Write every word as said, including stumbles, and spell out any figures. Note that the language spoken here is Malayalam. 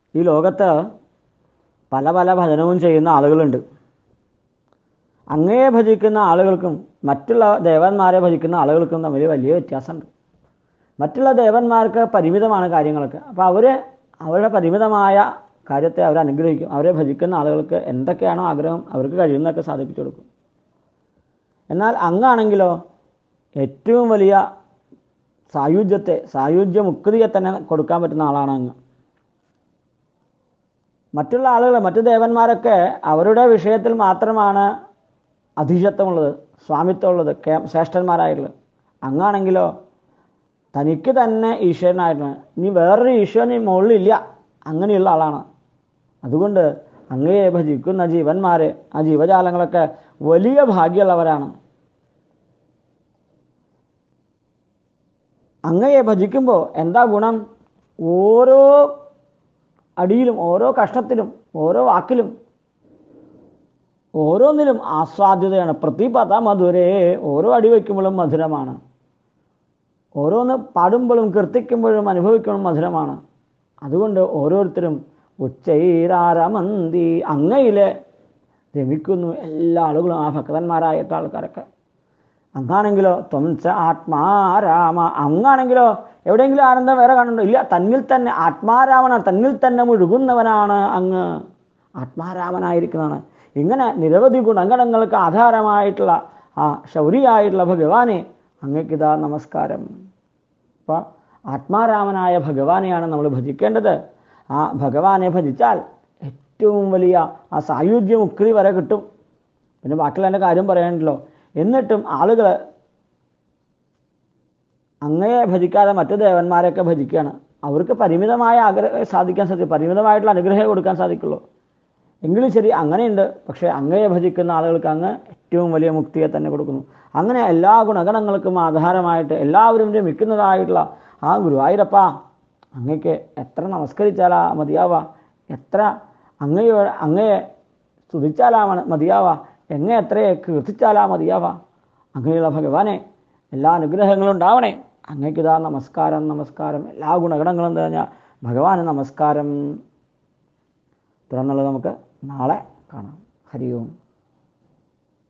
ഈ ലോകത്ത് പല പല ഭജനവും ചെയ്യുന്ന ആളുകളുണ്ട്. അങ്ങയെ ഭജിക്കുന്ന ആളുകൾക്കും മറ്റുള്ള ദേവന്മാരെ ഭജിക്കുന്ന ആളുകൾക്കും തമ്മിൽ വലിയ വ്യത്യാസമുണ്ട്. മറ്റുള്ള ദേവന്മാർക്ക് പരിമിതമാണ് കാര്യങ്ങളൊക്കെ. അപ്പോൾ അവർ അവരുടെ പരിമിതമായ കാര്യത്തെ അവർ അനുഗ്രഹിക്കും. അവരെ ഭജിക്കുന്ന ആളുകൾക്ക് എന്തൊക്കെയാണോ ആഗ്രഹം അവർക്ക് കഴിയുന്നതൊക്കെ സാധിപ്പിച്ചു കൊടുക്കും. എന്നാൽ അങ്ങാണെങ്കിലോ ഏറ്റവും വലിയ സായുജ്യത്തെ സായുജ്യ മുക്തിയെ തന്നെ കൊടുക്കാൻ പറ്റുന്ന ആളാണ് അങ്ങ്. മറ്റുള്ള ആളുകൾ മറ്റു ദേവന്മാരൊക്കെ അവരുടെ വിഷയത്തിൽ മാത്രമാണ് അധീശത്വമുള്ളത്, സ്വാമിത്വമുള്ളത്, ശ്രേഷ്ഠന്മാരായിട്ടുള്ളത്. അങ്ങാണെങ്കിലോ തനിക്ക് തന്നെ ഈശ്വരനായിട്ടാണ്. ഇനി വേറൊരു ഈശ്വരന് മുകളിലില്ല, അങ്ങനെയുള്ള ആളാണ്. അതുകൊണ്ട് അങ്ങയെ ഭജിക്കുന്ന ജീവന്മാർ, ആ ജീവജാലങ്ങളൊക്കെ വലിയ ഭാഗ്യമുള്ളവരാണ്. അങ്ങയെ ഭജിക്കുമ്പോൾ എന്താ ഗുണം? ഓരോ അടിയിലും ഓരോ കഷ്ണത്തിലും ഓരോ വാക്കിലും ഓരോന്നിലും ആസ്വാദ്യതയാണ്. പ്രതിപദ മധുരേ, ഓരോ അടി വയ്ക്കുമ്പോഴും മധുരമാണ്. ഓരോന്ന് പാടുമ്പോഴും കീർത്തിക്കുമ്പോഴും അനുഭവിക്കുമ്പോഴും മധുരമാണ്. അതുകൊണ്ട് ഓരോരുത്തരും ഉച്ചൈരാരമന്തി, അങ്ങയിലെ രമിക്കുന്നു എല്ലാ ആളുകളും, ആ ഭക്തന്മാരായിട്ട് ആൾക്കാരൊക്കെ. അങ്ങാണെങ്കിലോ ത്വംസ ആത്മാരാമ, അങ്ങാണെങ്കിലോ എവിടെയെങ്കിലും ആനന്ദം വേറെ കാണുന്നുണ്ടോ? ഇല്ല, തന്നിൽ തന്നെ ആത്മാരാമനാണ്, തന്നിൽ തന്നെ മുഴുകുന്നവനാണ് അങ്ങ്, ആത്മാരാമനായിരിക്കുന്നതാണ്. ഇങ്ങനെ നിരവധി ഗുണഗണങ്ങൾക്ക് ആധാരമായിട്ടുള്ള ആ ശൗരിയായിട്ടുള്ള ഭഗവാനെ അങ്ങക്കിതാ നമസ്കാരം. അപ്പോൾ ആത്മാരാമനായ ഭഗവാനെയാണ് നമ്മൾ ഭജിക്കേണ്ടത്. ആ ഭഗവാനെ ഭജിച്ചാൽ ഏറ്റവും വലിയ ആ സായുജ്യ മുക്തി വരെ കിട്ടും. പിന്നെ ബാക്കിയുള്ള എൻ്റെ കാര്യം പറയാനുണ്ടല്ലോ. എന്നിട്ടും ആളുകൾ അങ്ങയെ ഭജിക്കാതെ മറ്റു ദേവന്മാരെയൊക്കെ ഭജിക്കുകയാണ്. അവർക്ക് പരിമിതമായ ആഗ്രഹം സാധിക്കാൻ സാധിക്കും, പരിമിതമായിട്ടുള്ള അനുഗ്രഹം കൊടുക്കാൻ സാധിക്കുള്ളൂ. എങ്കിലും ശരി, അങ്ങനെയുണ്ട്. പക്ഷേ അങ്ങയെ ഭജിക്കുന്ന ആളുകൾക്ക് അങ്ങ് ഏറ്റവും വലിയ മുക്തിയെ തന്നെ കൊടുക്കുന്നു. അങ്ങനെ എല്ലാ ഗുണഗണങ്ങൾക്കും ആധാരമായിട്ട് എല്ലാവരും രമിക്കുന്നതായിട്ടുള്ള ആ ഗുരുവായൂരപ്പ, അങ്ങയ്ക്ക് എത്ര നമസ്കരിച്ചാലാ മതിയാവാ, എത്ര അങ്ങയോ അങ്ങയെ സ്തുതിച്ചാലാ മതിയാവാ, എങ്ങനെ എത്രയെ കീർത്തിച്ചാലാ മതിയാവാ. അങ്ങനെയുള്ള ഭഗവാനെ എല്ലാ അനുഗ്രഹങ്ങളും ഉണ്ടാവണേ. അങ്ങയ്ക്കിതാ നമസ്കാരം, നമസ്കാരം. എല്ലാ ഗുണഗണങ്ങളും പറഞ്ഞാൽ ഭഗവാന് നമസ്കാരം. തുടർന്നുള്ളത് നമുക്ക് നാളെ കാണാം. ഹരി ഓം.